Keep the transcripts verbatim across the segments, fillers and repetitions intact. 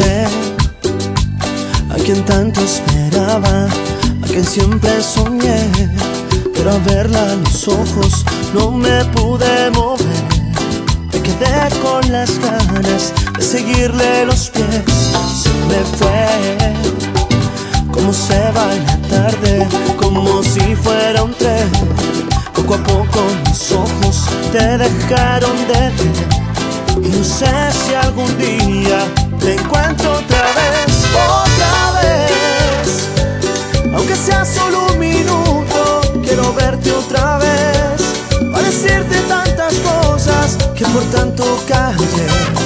fue, a quien tanto esperaba, a quien siempre soñé, pero al verla a los ojos no me pude mover. Me quedé con las ganas de seguirle los pies. Se me fue, como se va la tarde, como si fuera un tren. Poco a poco mis ojos te dejaron de ver, y no sé si algún día te encuentro otra vez, otra vez. Aunque sea solo un minuto, quiero verte otra vez, para decirte tantas cosas que por tanto callé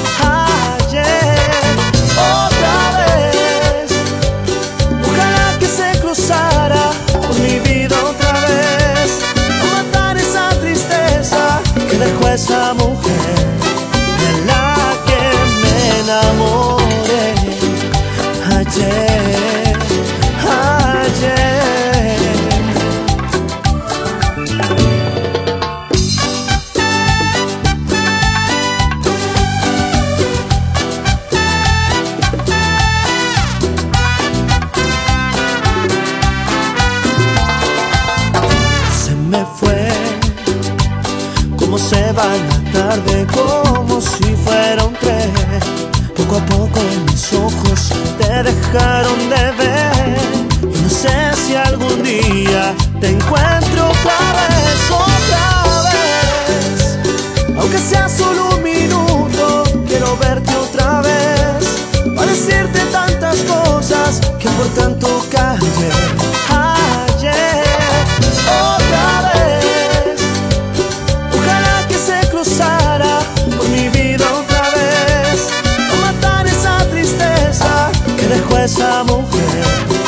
ayer. Otra vez, ojalá que se cruzara por mi vida otra vez, a matar esa tristeza que dejó esa mujer de la que me enamoré ayer, ayer. Se me fue, como se va la tarde, como si fuera un tren. Poco a poco mis ojos te dejaron de ver, y no sé si algún día te encuentro otra vez, otra vez. Aunque sea solo un minuto, quiero verte otra vez, para decirte tantas cosas que por tanto callé ayer. Otra vez, ojalá que se cruzara por mi vida otra vez, a matar esa tristeza que dejó esa mujer